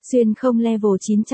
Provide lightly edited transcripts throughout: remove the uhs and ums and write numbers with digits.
Xuyên không level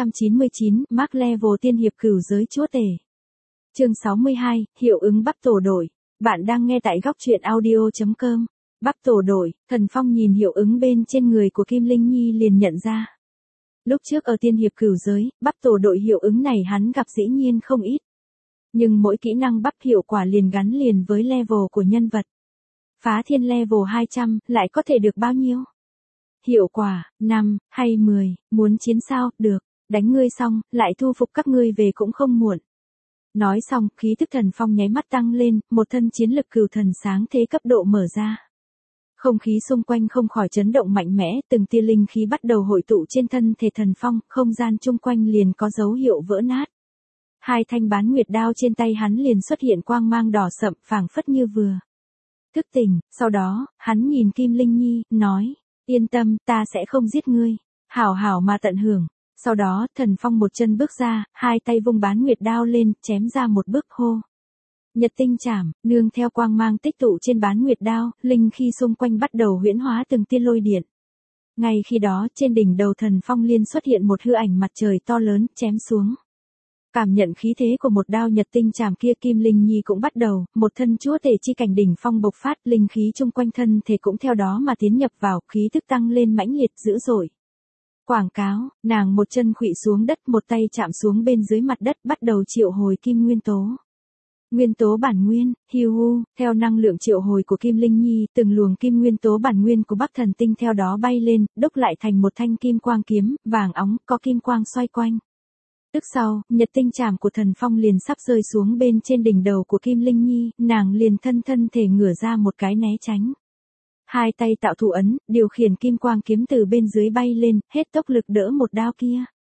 999, Mark level tiên hiệp cửu giới chúa tể. Chương 62, hiệu ứng bắp tổ đổi. Bạn đang nghe tại góc truyện audio.com. Bắp tổ đổi, Thần Phong nhìn hiệu ứng bên trên người của Kim Linh Nhi liền nhận ra. Lúc trước ở tiên hiệp cửu giới, bắp tổ đội hiệu ứng này hắn gặp dĩ nhiên không ít. Nhưng mỗi kỹ năng bắp hiệu quả liền gắn liền với level của nhân vật. Phá thiên level 200, lại có thể được bao nhiêu? Hiệu quả, 5, hay 10, muốn chiến sao, được, đánh ngươi xong, lại thu phục các ngươi về cũng không muộn. Nói xong, khí tức Thần Phong nháy mắt tăng lên, một thân chiến lực cửu thần sáng thế cấp độ mở ra. Không khí xung quanh không khỏi chấn động mạnh mẽ, từng tia linh khí bắt đầu hội tụ trên thân thể Thần Phong, không gian chung quanh liền có dấu hiệu vỡ nát. Hai thanh bán nguyệt đao trên tay hắn liền xuất hiện quang mang đỏ sậm, phảng phất như vừa thức tỉnh. Sau đó, hắn nhìn Kim Linh Nhi, nói, yên tâm, ta sẽ không giết ngươi, hảo hảo mà tận hưởng. Sau đó, Thần Phong một chân bước ra, hai tay vung bán nguyệt đao lên, chém ra một bước hô. Nhật tinh chảm, nương theo quang mang tích tụ trên bán nguyệt đao, linh khí xung quanh bắt đầu huyễn hóa từng tia lôi điện. Ngay khi đó, trên đỉnh đầu Thần Phong liên xuất hiện một hư ảnh mặt trời to lớn, chém xuống. Cảm nhận khí thế của một đao nhật tinh chảm kia, Kim Linh Nhi cũng bắt đầu, một thân chúa tể chi cảnh đỉnh phong bộc phát, linh khí chung quanh thân thể cũng theo đó mà tiến nhập vào, khí tức tăng lên mãnh liệt dữ dội. Quảng cáo, nàng một chân khuỵu xuống đất, một tay chạm xuống bên dưới mặt đất, bắt đầu triệu hồi kim nguyên tố. Nguyên tố bản nguyên, hiu, theo năng lượng triệu hồi của Kim Linh Nhi, từng luồng kim nguyên tố bản nguyên của Bắc Thần Tinh theo đó bay lên, đúc lại thành một thanh kim quang kiếm, vàng óng, có kim quang xoay quanh. Tức sau, nhật tinh chảm của Thần Phong liền sắp rơi xuống bên trên đỉnh đầu của Kim Linh Nhi, nàng liền thân thể ngửa ra một cái né tránh. Hai tay tạo thủ ấn, điều khiển kim quang kiếm từ bên dưới bay lên, hết tốc lực đỡ một đao kia.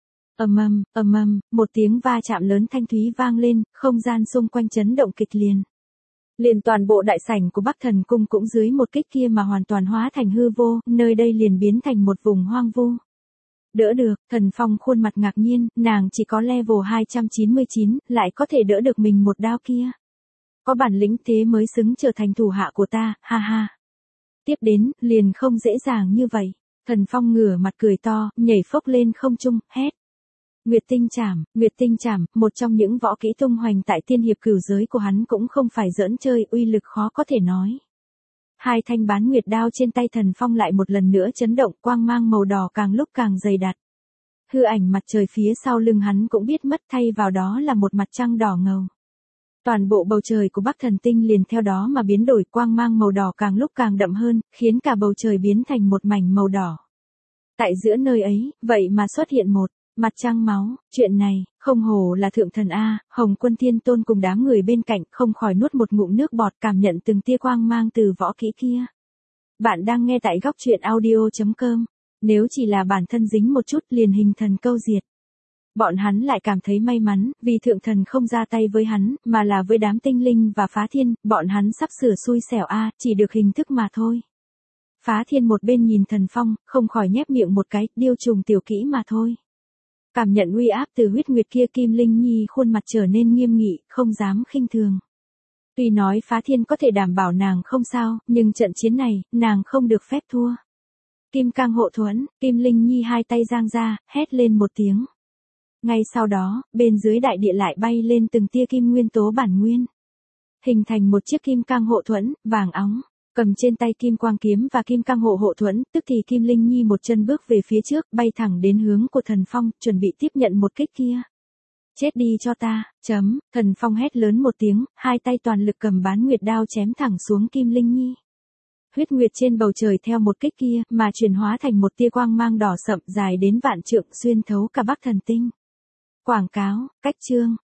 Ầm ầm, một tiếng va chạm lớn thanh thúy vang lên, không gian xung quanh chấn động kịch liệt. Liền toàn bộ đại sảnh của Bắc Thần Cung cũng dưới một kích kia mà hoàn toàn hóa thành hư vô, nơi đây liền biến thành một vùng hoang vu. Đỡ được, Thần Phong khuôn mặt ngạc nhiên, nàng chỉ có level 299, lại có thể đỡ được mình một đao kia. Có bản lĩnh thế mới xứng trở thành thủ hạ của ta, ha ha. Tiếp đến, liền không dễ dàng như vậy. Thần Phong ngửa mặt cười to, nhảy phốc lên không trung, hét. Nguyệt tinh chảm, một trong những võ kỹ tung hoành tại tiên hiệp cửu giới của hắn cũng không phải giỡn chơi, uy lực khó có thể nói. Hai thanh bán nguyệt đao trên tay Thần Phong lại một lần nữa chấn động, quang mang màu đỏ càng lúc càng dày đặc. Hư ảnh mặt trời phía sau lưng hắn cũng biết mất, thay vào đó là một mặt trăng đỏ ngầu. Toàn bộ bầu trời của Bắc Thần Tinh liền theo đó mà biến đổi, quang mang màu đỏ càng lúc càng đậm hơn, khiến cả bầu trời biến thành một mảnh màu đỏ. Tại giữa nơi ấy, vậy mà xuất hiện một mặt trăng máu, chuyện này, không hổ là thượng thần A. Hồng Quân Thiên Tôn cùng đám người bên cạnh không khỏi nuốt một ngụm nước bọt, cảm nhận từng tia quang mang từ võ kỹ kia. Bạn đang nghe tại góc truyện audio.com. Nếu chỉ là bản thân dính một chút liền hình thần câu diệt. Bọn hắn lại cảm thấy may mắn, vì thượng thần không ra tay với hắn, mà là với đám tinh linh và phá thiên, bọn hắn sắp sửa xui xẻo A, chỉ được hình thức mà thôi. Phá thiên một bên nhìn Thần Phong, không khỏi nhếch miệng một cái, điêu trùng tiểu kỹ mà thôi. Cảm nhận uy áp từ huyết nguyệt kia, Kim Linh Nhi khuôn mặt trở nên nghiêm nghị, không dám khinh thường. Tuy nói phá thiên có thể đảm bảo nàng không sao, nhưng trận chiến này, nàng không được phép thua. Kim cang hộ thuẫn, Kim Linh Nhi hai tay giang ra, hét lên một tiếng. Ngay sau đó, bên dưới đại địa lại bay lên từng tia kim nguyên tố bản nguyên. Hình thành một chiếc kim cang hộ thuẫn, vàng óng. Cầm trên tay kim quang kiếm và kim cang hộ thuẫn, tức thì Kim Linh Nhi một chân bước về phía trước, bay thẳng đến hướng của Thần Phong, chuẩn bị tiếp nhận một kích kia. Chết đi cho ta, Thần Phong hét lớn một tiếng, hai tay toàn lực cầm bán nguyệt đao chém thẳng xuống Kim Linh Nhi. Huyết nguyệt trên bầu trời theo một kích kia, mà chuyển hóa thành một tia quang mang đỏ sậm dài đến vạn trượng, xuyên thấu cả Bắc Thần Tinh. Quảng cáo, cách chương,